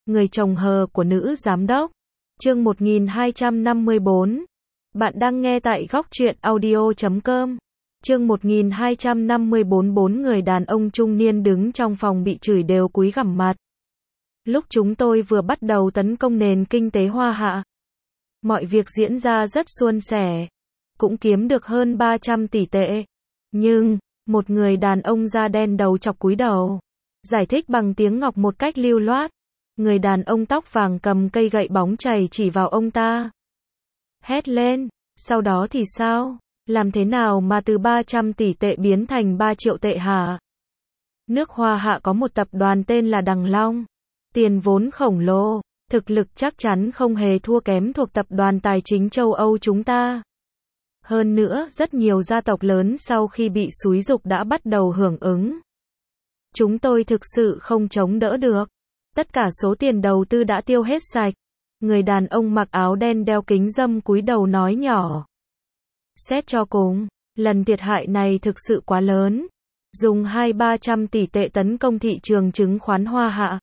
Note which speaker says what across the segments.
Speaker 1: Người chồng hờ của nữ giám đốc. Chương 1254. Bạn đang nghe tại góc truyện audio.com. Chương 1254. Bốn người đàn ông trung niên đứng trong phòng bị chửi đều cúi gằm mặt. Lúc chúng tôi vừa bắt đầu tấn công nền kinh tế Hoa Hạ, mọi việc diễn ra rất suôn sẻ, cũng kiếm được hơn 300 tỷ tệ. Nhưng, một người đàn ông da đen đầu chọc cúi đầu, giải thích bằng tiếng Ngọc một cách lưu loát. Người đàn ông tóc vàng cầm cây gậy bóng chày chỉ vào ông ta. Hét lên, sau đó thì sao? Làm thế nào mà từ 300 tỷ tệ biến thành 3 triệu tệ hả? Nước Hoa Hạ có một tập đoàn tên là Đằng Long. Tiền vốn khổng lồ, thực lực chắc chắn không hề thua kém thuộc tập đoàn tài chính châu Âu chúng ta. Hơn nữa, rất nhiều gia tộc lớn sau khi bị xúi giục đã bắt đầu hưởng ứng. Chúng tôi thực sự không chống đỡ được. Tất cả số tiền đầu tư đã tiêu hết sạch. Người đàn ông mặc áo đen đeo kính râm cúi đầu nói nhỏ. Xét cho cùng, lần thiệt hại này thực sự quá lớn. Dùng 200-300 tỷ tệ tấn công thị trường chứng khoán Hoa Hạ.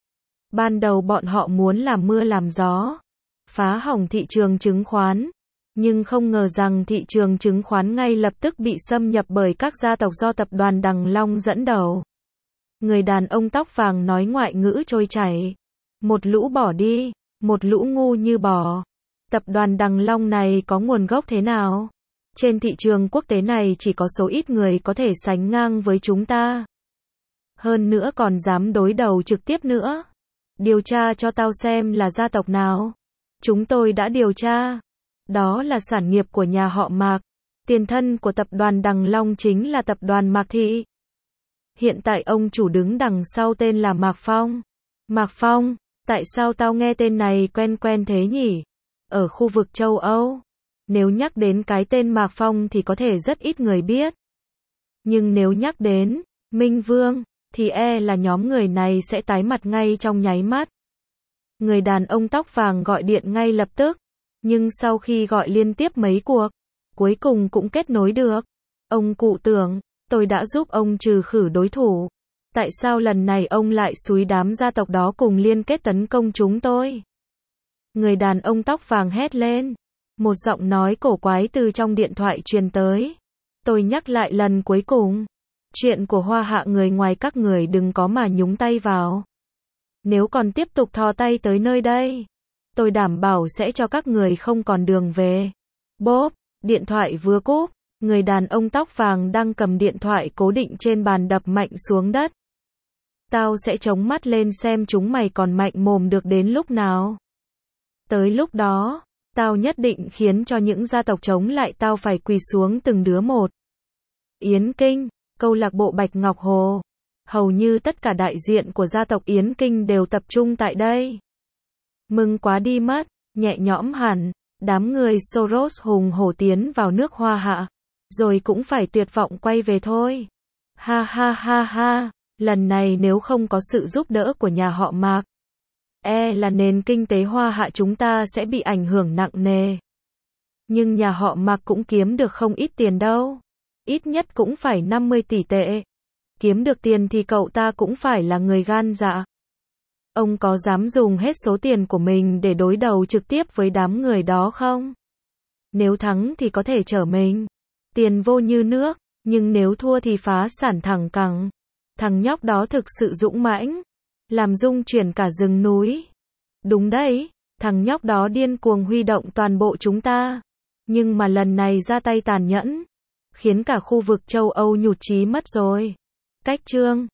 Speaker 1: Ban đầu bọn họ muốn làm mưa làm gió, phá hỏng thị trường chứng khoán. Nhưng không ngờ rằng thị trường chứng khoán ngay lập tức bị xâm nhập bởi các gia tộc do tập đoàn Đằng Long dẫn đầu. Người đàn ông tóc vàng nói ngoại ngữ trôi chảy. Một lũ bỏ đi, một lũ ngu như bò. Tập đoàn Đằng Long này có nguồn gốc thế nào? Trên thị trường quốc tế này chỉ có số ít người có thể sánh ngang với chúng ta. Hơn nữa còn dám đối đầu trực tiếp nữa. Điều tra cho tao xem là gia tộc nào. Chúng tôi đã điều tra. Đó là sản nghiệp của nhà họ Mạc. Tiền thân của tập đoàn Đằng Long chính là tập đoàn Mạc Thị. Hiện tại ông chủ đứng đằng sau tên là Mạc Phong. Mạc Phong, tại sao tao nghe tên này quen quen thế nhỉ? Ở khu vực châu Âu, nếu nhắc đến cái tên Mạc Phong thì có thể rất ít người biết. Nhưng nếu nhắc đến Minh Vương, thì là nhóm người này sẽ tái mặt ngay trong nháy mắt. Người đàn ông tóc vàng gọi điện ngay lập tức. Nhưng sau khi gọi liên tiếp mấy cuộc, cuối cùng cũng kết nối được. Ông cụ tưởng, tôi đã giúp ông trừ khử đối thủ. Tại sao lần này ông lại xúi đám gia tộc đó cùng liên kết tấn công chúng tôi? Người đàn ông tóc vàng hét lên. Một giọng nói cổ quái từ trong điện thoại truyền tới. Tôi nhắc lại lần cuối cùng. Chuyện của Hoa Hạ người ngoài các người đừng có mà nhúng tay vào. Nếu còn tiếp tục thò tay tới nơi đây, tôi đảm bảo sẽ cho các người không còn đường về. Bốp, điện thoại vừa cúp, người đàn ông tóc vàng đang cầm điện thoại cố định trên bàn đập mạnh xuống đất. Tao sẽ chống mắt lên xem chúng mày còn mạnh mồm được đến lúc nào. Tới lúc đó, tao nhất định khiến cho những gia tộc chống lại tao phải quỳ xuống từng đứa một. Yến Kinh, câu lạc bộ Bạch Ngọc Hồ. Hầu như tất cả đại diện của gia tộc Yến Kinh đều tập trung tại đây. Mừng quá đi mất, nhẹ nhõm hẳn, đám người Soros hùng hổ tiến vào nước Hoa Hạ, rồi cũng phải tuyệt vọng quay về thôi. Ha ha ha ha, lần này nếu không có sự giúp đỡ của nhà họ Mạc, là nền kinh tế Hoa Hạ chúng ta sẽ bị ảnh hưởng nặng nề. Nhưng nhà họ Mạc cũng kiếm được không ít tiền đâu. Ít nhất cũng phải 50 tỷ tệ. Kiếm được tiền thì cậu ta cũng phải là người gan dạ. Ông có dám dùng hết số tiền của mình để đối đầu trực tiếp với đám người đó không? Nếu thắng thì có thể trở mình. Tiền vô như nước, nhưng nếu thua thì phá sản thẳng cẳng. Thằng nhóc đó thực sự dũng mãnh, làm rung chuyển cả rừng núi. Đúng đấy, thằng nhóc đó điên cuồng huy động toàn bộ chúng ta. Nhưng mà lần này ra tay tàn nhẫn, khiến cả khu vực châu Âu nhụt chí mất rồi. Cách chương